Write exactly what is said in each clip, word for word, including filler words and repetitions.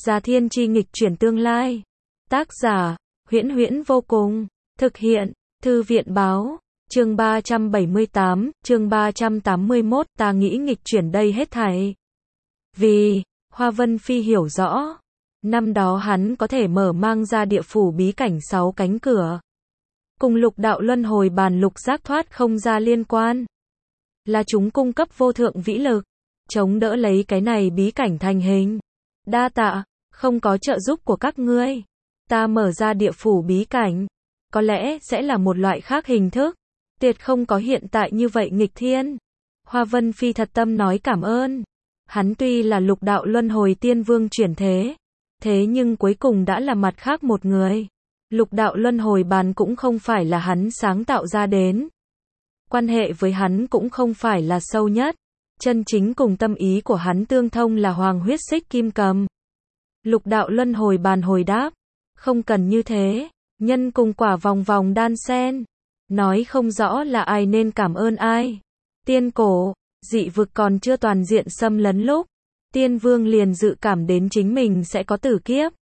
Gia Thiên Chi nghịch chuyển tương lai. Tác giả, Huyễn Huyễn vô cùng. Thực hiện, Thư viện báo. Chương ba trăm bảy mươi tám, chương ba trăm tám mươi mốt, ta nghĩ nghịch chuyển đây hết thảy. Vì, Hoa Vân Phi hiểu rõ. Năm đó hắn có thể mở mang ra địa phủ bí cảnh sáu cánh cửa. Cùng lục đạo luân hồi bàn lục giác thoát không ra liên quan. Là chúng cung cấp vô thượng vĩ lực. Chống đỡ lấy cái này bí cảnh thành hình. Đa tạ, không có trợ giúp của các ngươi. Ta mở ra địa phủ bí cảnh. Có lẽ sẽ là một loại khác hình thức. Tuyệt không có hiện tại như vậy nghịch thiên. Hoa Vân Phi thật tâm nói cảm ơn. Hắn tuy là lục đạo luân hồi tiên vương chuyển thế. Thế nhưng cuối cùng đã là mặt khác một người. Lục đạo luân hồi bàn cũng không phải là hắn sáng tạo ra đến. Quan hệ với hắn cũng không phải là sâu nhất. Chân chính cùng tâm ý của hắn tương thông là hoàng huyết xích kim cầm. Lục đạo luân hồi bàn hồi đáp. Không cần như thế. Nhân cùng quả vòng vòng đan xen. Nói không rõ là ai nên cảm ơn ai. Tiên cổ, dị vực còn chưa toàn diện xâm lấn lúc. Tiên vương liền dự cảm đến chính mình sẽ có tử kiếp.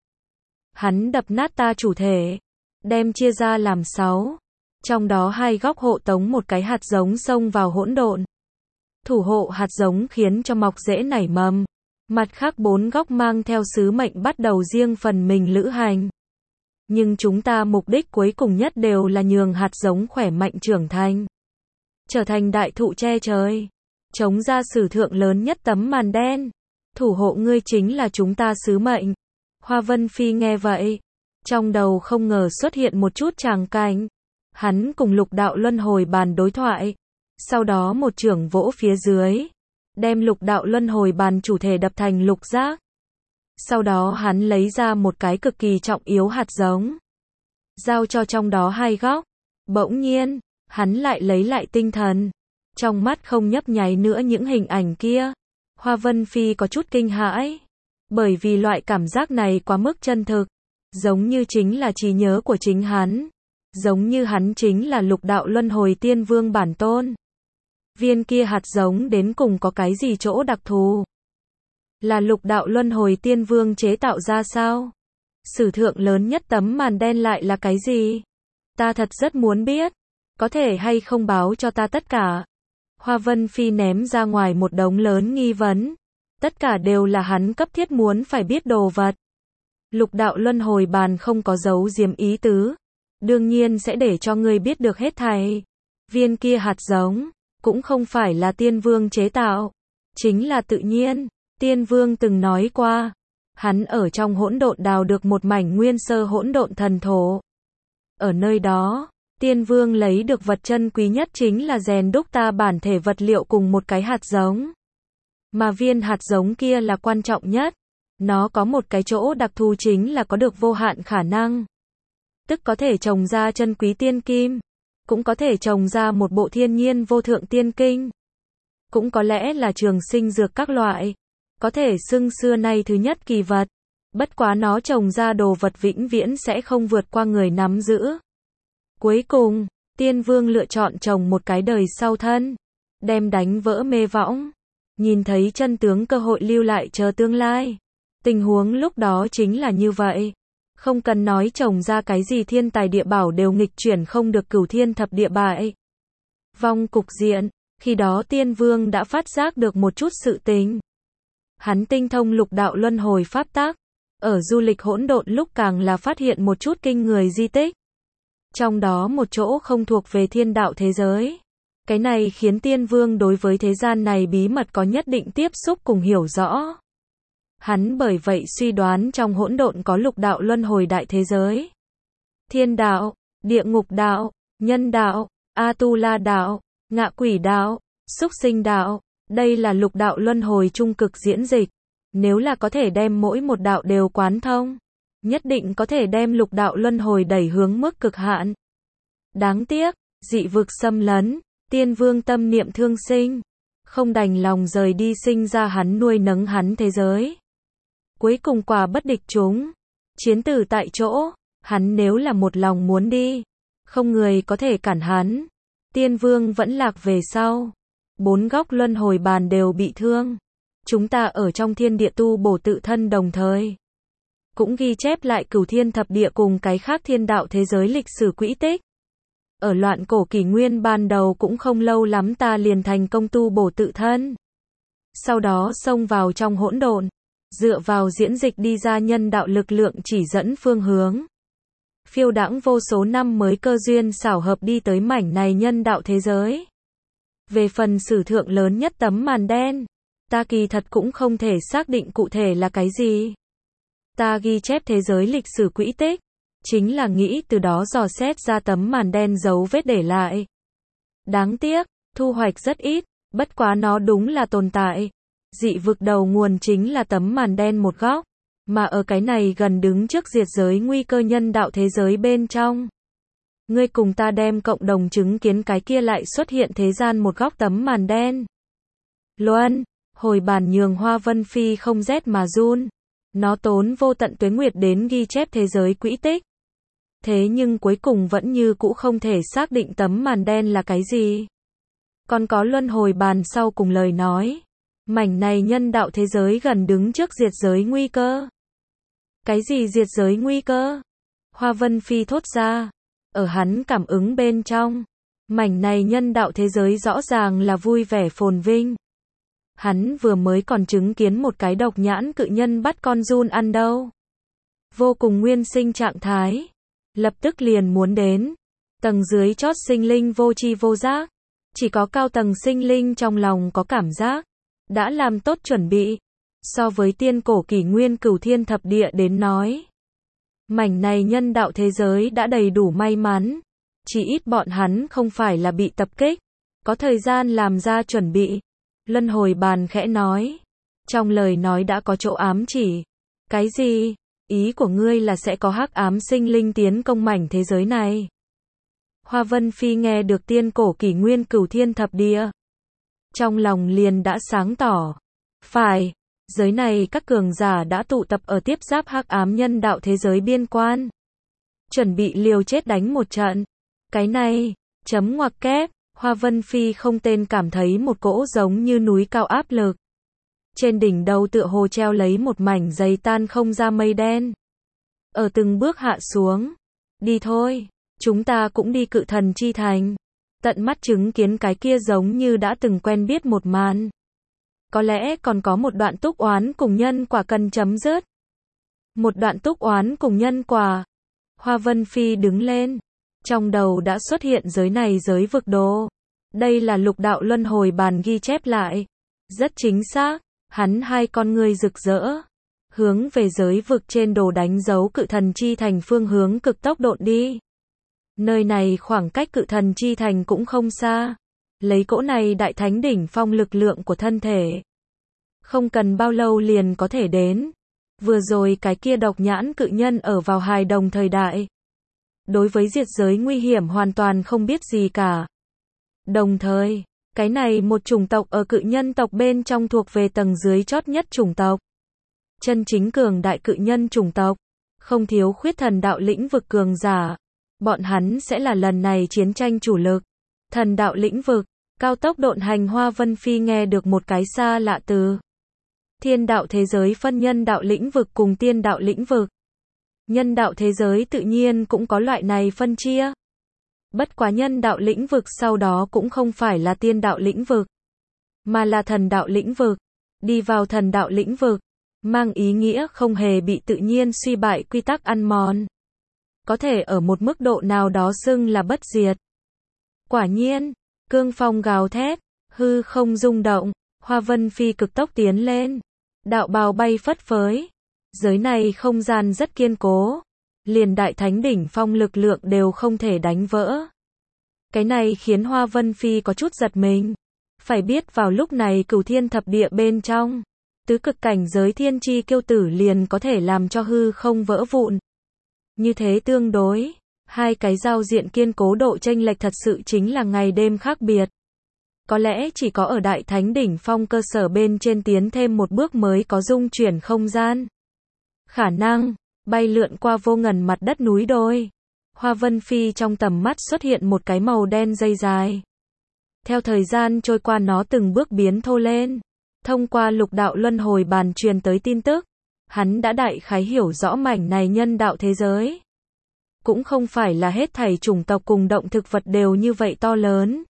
Hắn đập nát ta chủ thể. Đem chia ra làm sáu. Trong đó hai góc hộ tống một cái hạt giống xông vào hỗn độn. Thủ hộ hạt giống khiến cho mọc rễ nảy mầm. Mặt khác bốn góc mang theo sứ mệnh bắt đầu riêng phần mình lữ hành. Nhưng chúng ta mục đích cuối cùng nhất đều là nhường hạt giống khỏe mạnh trưởng thành. Trở thành đại thụ che trời. Chống ra sử thượng lớn nhất tấm màn đen. Thủ hộ ngươi chính là chúng ta sứ mệnh. Hoa Vân Phi nghe vậy. Trong đầu không ngờ xuất hiện một chút tràng cảnh. Hắn cùng lục đạo luân hồi bàn đối thoại. Sau đó một chưởng vỗ phía dưới. Đem lục đạo luân hồi bàn chủ thể đập thành lục giác. Sau đó hắn lấy ra một cái cực kỳ trọng yếu hạt giống. Giao cho trong đó hai góc. Bỗng nhiên, hắn lại lấy lại tinh thần. Trong mắt không nhấp nháy nữa những hình ảnh kia. Hoa Vân Phi có chút kinh hãi. Bởi vì loại cảm giác này quá mức chân thực. Giống như chính là trí nhớ của chính hắn. Giống như hắn chính là lục đạo luân hồi tiên vương bản tôn. Viên kia hạt giống đến cùng có cái gì chỗ đặc thù? Là lục đạo luân hồi tiên vương chế tạo ra sao? Sử thượng lớn nhất tấm màn đen lại là cái gì? Ta thật rất muốn biết. Có thể hay không báo cho ta tất cả? Hoa Vân Phi ném ra ngoài một đống lớn nghi vấn. Tất cả đều là hắn cấp thiết muốn phải biết đồ vật. Lục đạo luân hồi bàn không có giấu giếm ý tứ. Đương nhiên sẽ để cho ngươi biết được hết thảy. Viên kia hạt giống, cũng không phải là tiên vương chế tạo. Chính là tự nhiên. Tiên vương từng nói qua. Hắn ở trong hỗn độn đào được một mảnh nguyên sơ hỗn độn thần thổ. Ở nơi đó, tiên vương lấy được vật chân quý nhất chính là rèn đúc ta bản thể vật liệu cùng một cái hạt giống. Mà viên hạt giống kia là quan trọng nhất. Nó có một cái chỗ đặc thù chính là có được vô hạn khả năng. Tức có thể trồng ra chân quý tiên kim. Cũng có thể trồng ra một bộ thiên nhiên vô thượng tiên kinh. Cũng có lẽ là trường sinh dược các loại. Có thể xưng xưa nay thứ nhất kỳ vật. Bất quá nó trồng ra đồ vật vĩnh viễn sẽ không vượt qua người nắm giữ. Cuối cùng, tiên vương lựa chọn trồng một cái đời sau thân. Đem đánh vỡ mê võng. Nhìn thấy chân tướng cơ hội lưu lại chờ tương lai. Tình huống lúc đó chính là như vậy. Không cần nói trồng ra cái gì thiên tài địa bảo đều nghịch chuyển không được cửu thiên thập địa bại. Vong cục diện, khi đó tiên vương đã phát giác được một chút sự tình. Hắn tinh thông lục đạo luân hồi pháp tắc. Ở du lịch hỗn độn lúc càng là phát hiện một chút kinh người di tích. Trong đó một chỗ không thuộc về thiên đạo thế giới. Cái này khiến tiên vương đối với thế gian này bí mật có nhất định tiếp xúc cùng hiểu rõ. Hắn bởi vậy suy đoán trong hỗn độn có lục đạo luân hồi đại thế giới. Thiên đạo, địa ngục đạo, nhân đạo, A-tu-la đạo, ngạ quỷ đạo, súc sinh đạo. Đây là lục đạo luân hồi trung cực diễn dịch. Nếu là có thể đem mỗi một đạo đều quán thông, nhất định có thể đem lục đạo luân hồi đẩy hướng mức cực hạn. Đáng tiếc, dị vực xâm lấn, tiên vương tâm niệm thương sinh. Không đành lòng rời đi sinh ra hắn nuôi nấng hắn thế giới. Cuối cùng quả bất địch chúng. Chiến tử tại chỗ, hắn nếu là một lòng muốn đi. Không người có thể cản hắn. Tiên vương vẫn lạc về sau. Bốn góc luân hồi bàn đều bị thương. Chúng ta ở trong thiên địa tu bổ tự thân đồng thời. cũng ghi chép lại cửu thiên thập địa cùng cái khác thiên đạo thế giới lịch sử quỹ tích. Ở loạn cổ kỷ nguyên ban đầu cũng không lâu lắm ta liền thành công tu bổ tự thân. Sau đó xông vào trong hỗn độn, dựa vào diễn dịch đi ra nhân đạo lực lượng chỉ dẫn phương hướng. Phiêu đãng vô số năm mới cơ duyên xảo hợp đi tới mảnh này nhân đạo thế giới. Về phần sử thượng lớn nhất tấm màn đen, ta kỳ thật cũng không thể xác định cụ thể là cái gì. Ta ghi chép thế giới lịch sử quỹ tích, chính là nghĩ từ đó dò xét ra tấm màn đen dấu vết để lại. Đáng tiếc, thu hoạch rất ít, bất quá nó đúng là tồn tại. Dị vực đầu nguồn chính là tấm màn đen một góc, mà ở cái này gần đứng trước diệt giới nguy cơ nhân đạo thế giới bên trong. Ngươi cùng ta đem cộng đồng chứng kiến cái kia lại xuất hiện thế gian một góc tấm màn đen. Luân, hồi bản nhường Hoa Vân Phi không rét mà run. Nó tốn vô tận tuế nguyệt đến ghi chép thế giới quỹ tích. Thế nhưng cuối cùng vẫn như cũ không thể xác định tấm màn đen là cái gì. Còn có luân hồi bàn sau cùng lời nói. Mảnh này nhân đạo thế giới gần đứng trước diệt giới nguy cơ. Cái gì diệt giới nguy cơ? Hoa Vân Phi thốt ra. Ở hắn cảm ứng bên trong, mảnh này nhân đạo thế giới rõ ràng là vui vẻ phồn vinh. Hắn vừa mới còn chứng kiến một cái độc nhãn cự nhân bắt con giun ăn đâu. Vô cùng nguyên sinh trạng thái. Lập tức liền muốn đến. Tầng dưới chót sinh linh vô tri vô giác. Chỉ có cao tầng sinh linh trong lòng có cảm giác. Đã làm tốt chuẩn bị. So với tiên cổ kỷ nguyên cửu thiên thập địa đến nói. Mảnh này nhân đạo thế giới đã đầy đủ may mắn. Chỉ ít bọn hắn không phải là bị tập kích. Có thời gian làm ra chuẩn bị. Luân hồi bàn khẽ nói. Trong lời nói đã có chỗ ám chỉ. Cái gì? Ý của ngươi là sẽ có hắc ám sinh linh tiến công mảnh thế giới này. Hoa Vân Phi nghe được tiên cổ kỷ nguyên cửu thiên thập địa. Trong lòng liền đã sáng tỏ. Phải, giới này các cường giả đã tụ tập ở tiếp giáp hắc ám nhân đạo thế giới biên quan. Chuẩn bị liều chết đánh một trận. Cái này, chấm ngoặc kép, Hoa Vân Phi không tên cảm thấy một cỗ giống như núi cao áp lực. Trên đỉnh đầu tựa hồ treo lấy một mảnh dày tan không ra mây đen. Ở từng bước hạ xuống. Đi thôi, chúng ta cũng đi cự thần chi thành. Tận mắt chứng kiến cái kia giống như đã từng quen biết một màn. Có lẽ còn có một đoạn túc oán cùng nhân quả cần chấm dứt. Một đoạn túc oán cùng nhân quả. Hoa Vân Phi đứng lên. Trong đầu đã xuất hiện giới này giới vực đồ. Đây là lục đạo luân hồi bàn ghi chép lại. Rất chính xác, hắn hai con ngươi rực rỡ. Hướng về giới vực trên đồ đánh dấu cự thần chi thành phương hướng cực tốc độn đi. Nơi này khoảng cách cự thần chi thành cũng không xa. Lấy cỗ này đại thánh đỉnh phong lực lượng của thân thể. Không cần bao lâu liền có thể đến. Vừa rồi cái kia độc nhãn cự nhân ở vào hài đồng thời đại. Đối với diệt giới nguy hiểm hoàn toàn không biết gì cả. Đồng thời, cái này một chủng tộc ở cự nhân tộc bên trong thuộc về tầng dưới chót nhất chủng tộc. Chân chính cường đại cự nhân chủng tộc. Không thiếu khuyết thần đạo lĩnh vực cường giả. Bọn hắn sẽ là lần này chiến tranh chủ lực. Thần đạo lĩnh vực, cao tốc độn hành. Hoa Vân Phi nghe được một cái xa lạ từ. Thiên đạo thế giới phân nhân đạo lĩnh vực cùng tiên đạo lĩnh vực. Nhân đạo thế giới tự nhiên cũng có loại này phân chia. Bất quá nhân đạo lĩnh vực sau đó cũng không phải là tiên đạo lĩnh vực, mà là thần đạo lĩnh vực. Đi vào thần đạo lĩnh vực, mang ý nghĩa không hề bị tự nhiên suy bại quy tắc ăn mòn. Có thể ở một mức độ nào đó xưng là bất diệt. Quả nhiên, cương phong gào thét, hư không rung động, Hoa Vân Phi cực tốc tiến lên. Đạo bào bay phất phới. Giới này không gian rất kiên cố. Liền đại thánh đỉnh phong lực lượng đều không thể đánh vỡ. Cái này khiến Hoa Vân Phi có chút giật mình. Phải biết vào lúc này cửu thiên thập địa bên trong. Tứ cực cảnh giới thiên chi kiêu tử liền có thể làm cho hư không vỡ vụn. Như thế tương đối. Hai cái giao diện kiên cố độ chênh lệch thật sự chính là ngày đêm khác biệt. Có lẽ chỉ có ở đại thánh đỉnh phong cơ sở bên trên tiến thêm một bước mới có dung chuyển không gian. Khả năng, bay lượn qua vô ngần mặt đất núi đồi. Hoa Vân Phi trong tầm mắt xuất hiện một cái màu đen dây dài. Theo thời gian trôi qua nó từng bước biến thô lên. Thông qua lục đạo luân hồi bàn truyền tới tin tức. hắn đã đại khái hiểu rõ mảnh này nhân đạo thế giới. Cũng không phải là hết thảy chủng tộc cùng động thực vật đều như vậy to lớn.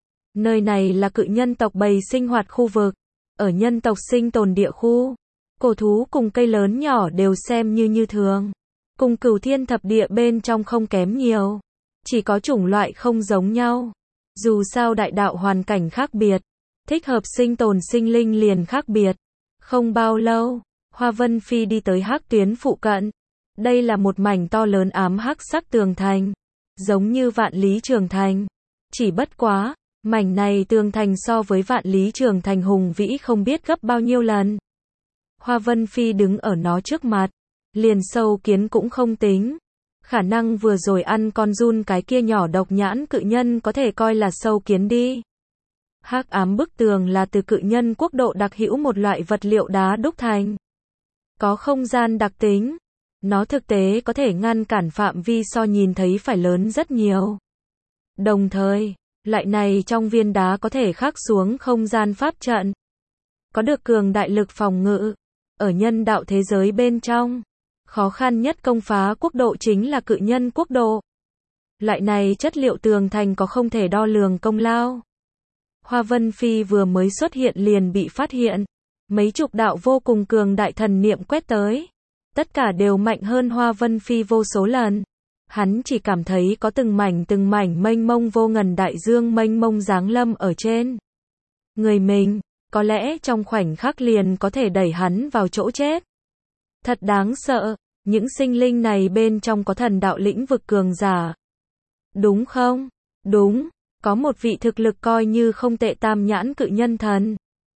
Nơi này là cự nhân tộc bầy sinh hoạt khu vực, ở nhân tộc sinh tồn địa khu. Cổ thú cùng cây lớn nhỏ đều xem như như thường. Cùng cửu thiên thập địa bên trong không kém nhiều. Chỉ có chủng loại không giống nhau. Dù sao đại đạo hoàn cảnh khác biệt, thích hợp sinh tồn sinh linh liền khác biệt. Không bao lâu, Hoa Vân Phi đi tới hắc tuyến phụ cận. Đây là một mảnh to lớn ám hắc sắc tường thành, giống như Vạn Lý Trường Thành. Chỉ bất quá, mảnh này tường thành so với Vạn Lý Trường Thành hùng vĩ không biết gấp bao nhiêu lần. Hoa Vân Phi đứng ở nó trước mặt, liền sâu kiến cũng không tính. Khả năng vừa rồi ăn con giun cái kia nhỏ độc nhãn cự nhân có thể coi là sâu kiến đi. Hắc ám bức tường là từ cự nhân quốc độ đặc hữu một loại vật liệu đá đúc thành. Có không gian đặc tính. Nó thực tế có thể ngăn cản phạm vi so nhìn thấy phải lớn rất nhiều. Đồng thời, loại này trong viên đá có thể khắc xuống không gian pháp trận. Có được cường đại lực phòng ngự. Ở nhân đạo thế giới bên trong, khó khăn nhất công phá quốc độ chính là cự nhân quốc độ. Loại này chất liệu tường thành có không thể đo lường công lao. Hoa Vân Phi vừa mới xuất hiện liền bị phát hiện. Mấy chục đạo vô cùng cường đại thần niệm quét tới. Tất cả đều mạnh hơn Hoa Vân Phi vô số lần. Hắn chỉ cảm thấy có từng mảnh từng mảnh mênh mông vô ngần đại dương mênh mông giáng lâm ở trên người mình, có lẽ trong khoảnh khắc liền có thể đẩy hắn vào chỗ chết. Thật đáng sợ, những sinh linh này bên trong có thần đạo lĩnh vực cường giả. Đúng không? Đúng, có một vị thực lực coi như không tệ tam nhãn cự nhân thần.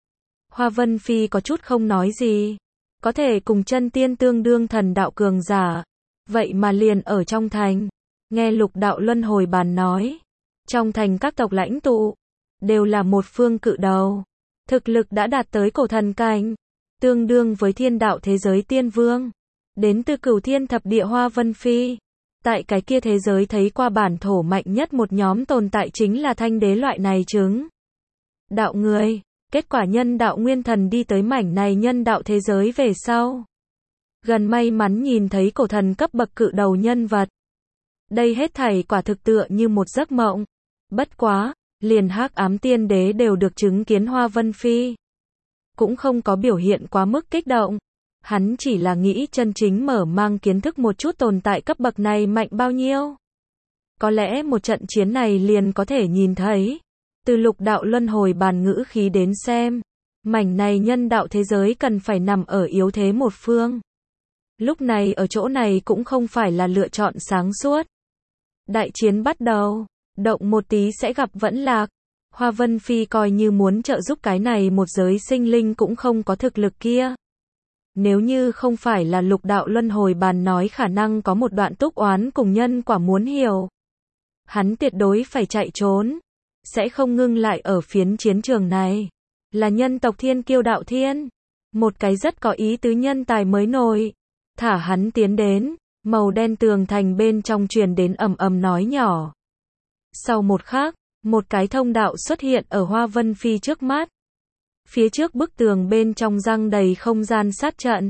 Hoa Vân Phi có chút không nói gì. Có thể cùng chân tiên tương đương thần đạo cường giả. Vậy mà liền ở trong thành. Nghe lục đạo luân hồi bàn nói. Trong thành các tộc lãnh tụ. Đều là một phương cự đầu. Thực lực đã đạt tới cổ thần cảnh. Tương đương với thiên đạo thế giới tiên vương. Đến từ cửu thiên thập địa Hoa Vân Phi. Tại cái kia thế giới thấy qua bản thổ mạnh nhất một nhóm tồn tại chính là thanh đế loại này chứng. Đạo người. Kết quả nhân đạo nguyên thần đi tới mảnh này nhân đạo thế giới về sau. Gần may mắn nhìn thấy cổ thần cấp bậc cự đầu nhân vật. Đây hết thảy quả thực tựa như một giấc mộng. Bất quá, liền hắc ám tiên đế đều được chứng kiến Hoa Vân Phi. Cũng không có biểu hiện quá mức kích động. Hắn chỉ là nghĩ chân chính mở mang kiến thức một chút tồn tại cấp bậc này mạnh bao nhiêu. Có lẽ một trận chiến này liền có thể nhìn thấy. Từ lục đạo luân hồi bàn ngữ khí đến xem, mảnh này nhân đạo thế giới cần phải nằm ở yếu thế một phương. Lúc này ở chỗ này cũng không phải là lựa chọn sáng suốt. Đại chiến bắt đầu, động một tí sẽ gặp vẫn lạc. Hoa Vân Phi coi như muốn trợ giúp cái này một giới sinh linh cũng không có thực lực kia. Nếu như không phải là lục đạo luân hồi bàn nói khả năng có một đoạn túc oán cùng nhân quả muốn hiểu. Hắn tuyệt đối phải chạy trốn. Sẽ không ngưng lại ở phiến chiến trường này. Là nhân tộc thiên kiêu đạo thiên. Một cái rất có ý tứ nhân tài mới nổi. Thả hắn tiến đến. Màu đen tường thành bên trong truyền đến ầm ầm nói nhỏ. Sau một khắc, một cái thông đạo xuất hiện ở Hoa Vân Phi trước mắt. Phía trước bức tường bên trong răng đầy không gian sát trận.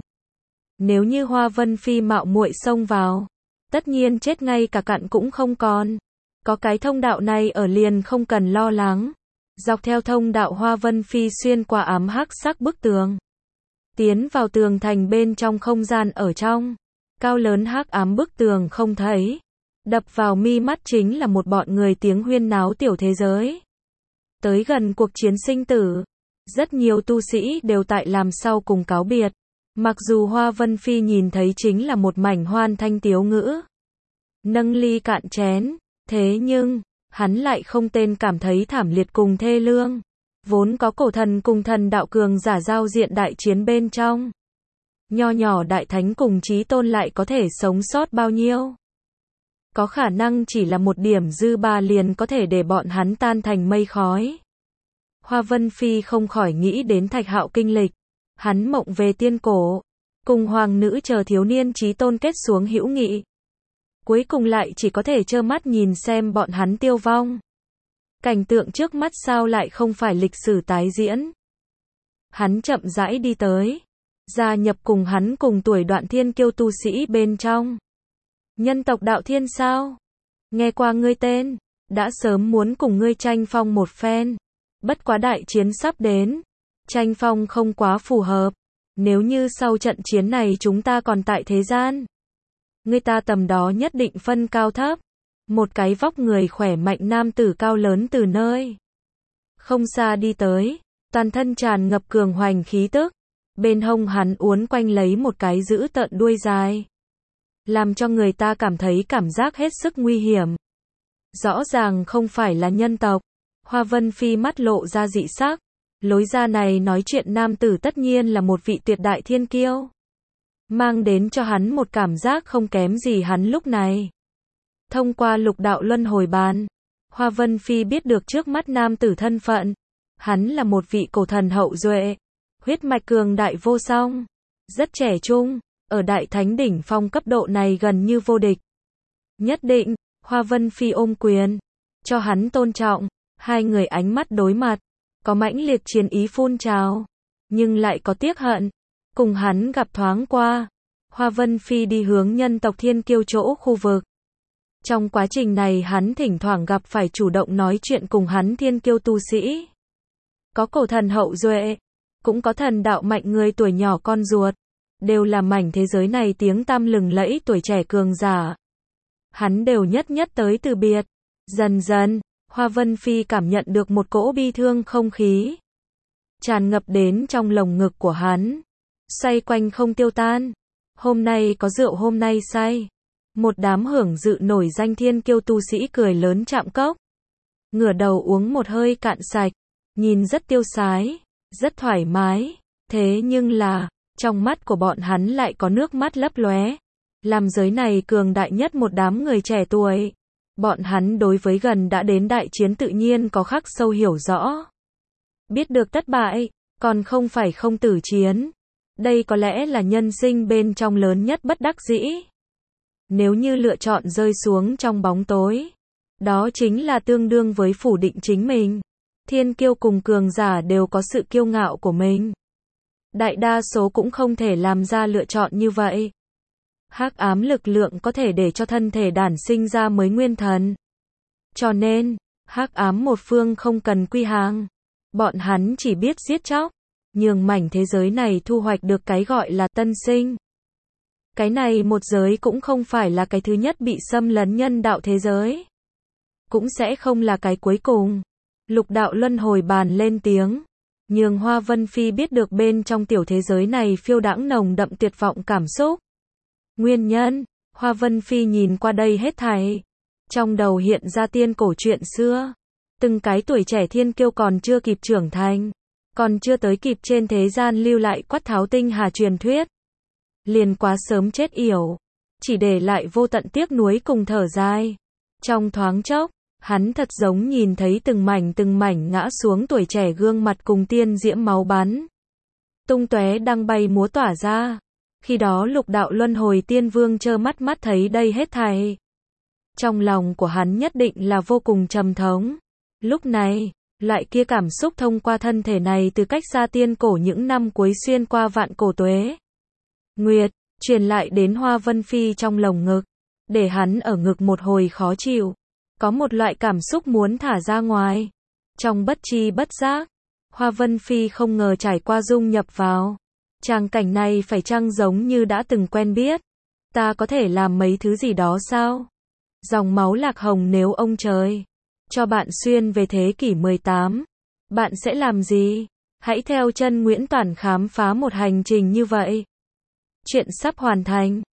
Nếu như Hoa Vân Phi mạo muội xông vào, tất nhiên chết ngay cả cặn cũng không còn. Có cái thông đạo này ở liền không cần lo lắng. Dọc theo thông đạo Hoa Vân Phi xuyên qua ám hắc sắc bức tường. Tiến vào tường thành bên trong không gian ở trong. Cao lớn hắc ám bức tường không thấy. Đập vào mi mắt chính là một bọn người tiếng huyên náo tiểu thế giới. Tới gần cuộc chiến sinh tử. Rất nhiều tu sĩ đều tại làm sau cùng cáo biệt. Mặc dù Hoa Vân Phi nhìn thấy chính là một mảnh hoan thanh tiếu ngữ. Nâng ly cạn chén. Thế nhưng, hắn lại không tên cảm thấy thảm liệt cùng thê lương. Vốn có cổ thần cùng thần đạo cường giả giao diện đại chiến bên trong. Nho nhỏ đại thánh cùng chí tôn lại có thể sống sót bao nhiêu. Có khả năng chỉ là một điểm dư ba liền có thể để bọn hắn tan thành mây khói. Hoa Vân Phi không khỏi nghĩ đến Thạch Hạo kinh lịch. Hắn mộng về tiên cổ. Cùng hoàng nữ chờ thiếu niên chí tôn kết xuống hữu nghị. Cuối cùng lại chỉ có thể trơ mắt nhìn xem bọn hắn tiêu vong. Cảnh tượng trước mắt sao lại không phải lịch sử tái diễn. Hắn chậm rãi đi tới. gia nhập cùng hắn cùng tuổi Đoạn thiên kiêu tu sĩ bên trong. Nhân tộc Đạo Thiên sao? Nghe qua ngươi tên, đã sớm muốn cùng ngươi tranh phong một phen. Bất quá đại chiến sắp đến, tranh phong không quá phù hợp. Nếu như sau trận chiến này chúng ta còn tại thế gian, ngươi ta tầm đó nhất định phân cao thấp. Một cái vóc người khỏe mạnh nam tử cao lớn từ nơi không xa đi tới, toàn thân tràn ngập cường hoành khí tức. Bên hông hắn uốn quanh lấy một cái dữ tợn đuôi dài, làm cho người ta cảm thấy cảm giác hết sức nguy hiểm. Rõ ràng không phải là nhân tộc. Hoa Vân Phi mắt lộ ra dị sắc. Lối ra này nói chuyện nam tử tất nhiên là một vị tuyệt đại thiên kiêu, mang đến cho hắn một cảm giác không kém gì hắn lúc này. Thông qua lục đạo luân hồi bàn, Hoa Vân Phi biết được trước mắt nam tử thân phận. Hắn là một vị cổ thần hậu duệ, huyết mạch cường đại vô song, rất trẻ trung, ở đại thánh đỉnh phong cấp độ này gần như vô địch. Nhất định, Hoa Vân Phi ôm quyền, cho hắn tôn trọng. Hai người ánh mắt đối mặt, có mãnh liệt chiến ý phun trào, nhưng lại có tiếc hận. Cùng hắn gặp thoáng qua, Hoa Vân Phi đi hướng nhân tộc thiên kiêu chỗ khu vực. Trong quá trình này hắn thỉnh thoảng gặp phải chủ động nói chuyện cùng hắn thiên kiêu tu sĩ. Có cổ thần hậu duệ, cũng có thần đạo mạnh người tuổi nhỏ con ruột, đều là mảnh thế giới này tiếng tăm lừng lẫy tuổi trẻ cường giả. Hắn đều nhất nhất tới từ biệt. Dần dần, Hoa Vân Phi cảm nhận được một cỗ bi thương không khí tràn ngập đến trong lồng ngực của hắn, xoay quanh không tiêu tan. Hôm nay có rượu hôm nay say. Một đám hưởng dự nổi danh thiên kiêu tu sĩ cười lớn chạm cốc, ngửa đầu uống một hơi cạn sạch, nhìn rất tiêu sái, rất thoải mái. Thế nhưng là, trong mắt của bọn hắn lại có nước mắt lấp lóe. Làm giới này cường đại nhất một đám người trẻ tuổi, bọn hắn đối với gần đã đến đại chiến tự nhiên có khắc sâu hiểu rõ. Biết được thất bại, còn không phải không tử chiến. Đây có lẽ là nhân sinh bên trong lớn nhất bất đắc dĩ. Nếu như lựa chọn rơi xuống trong bóng tối, đó chính là tương đương với phủ định chính mình. Thiên kiêu cùng cường giả đều có sự kiêu ngạo của mình. Đại đa số cũng không thể làm ra lựa chọn như vậy. Hắc ám lực lượng có thể để cho thân thể đản sinh ra mới nguyên thần. Cho nên, hắc ám một phương không cần quy hàng. Bọn hắn chỉ biết giết chóc, nhường mảnh thế giới này thu hoạch được cái gọi là tân sinh. Cái này một giới cũng không phải là cái thứ nhất bị xâm lấn nhân đạo thế giới. Cũng sẽ không là cái cuối cùng. Lục đạo luân hồi bàn lên tiếng, nhường Hoa Vân Phi biết được bên trong tiểu thế giới này phiêu đãng nồng đậm tuyệt vọng cảm xúc. Nguyên nhân, Hoa Vân Phi nhìn qua đây hết thảy, trong đầu hiện ra tiên cổ chuyện xưa. Từng cái tuổi trẻ thiên kiêu còn chưa kịp trưởng thành, còn chưa tới kịp trên thế gian lưu lại quát tháo tinh hà truyền thuyết, liền quá sớm chết yểu, chỉ để lại vô tận tiếc nuối cùng thở dài. Trong thoáng chốc, hắn thật giống nhìn thấy từng mảnh từng mảnh ngã xuống tuổi trẻ gương mặt cùng tiên diễm máu bắn tung tóe đang bay múa tỏa ra. Khi đó lục đạo luân hồi tiên vương trơ mắt mắt thấy đây hết thảy, trong lòng của hắn nhất định là vô cùng trầm thống. Lúc này, loại kia cảm xúc thông qua thân thể này từ cách xa tiên cổ những năm cuối xuyên qua vạn cổ tuế nguyệt, truyền lại đến Hoa Vân Phi trong lồng ngực, để hắn ở ngực một hồi khó chịu, có một loại cảm xúc muốn thả ra ngoài. Trong bất chi bất giác, Hoa Vân Phi không ngờ trải qua dung nhập vào tràng cảnh này, phải chăng giống như đã từng quen biết. Ta có thể làm mấy thứ gì đó sao? Dòng máu lạc hồng, nếu ông trời cho bạn xuyên về thế kỷ mười tám, bạn sẽ làm gì? Hãy theo chân Nguyễn Toản khám phá một hành trình như vậy. Chuyện sắp hoàn thành.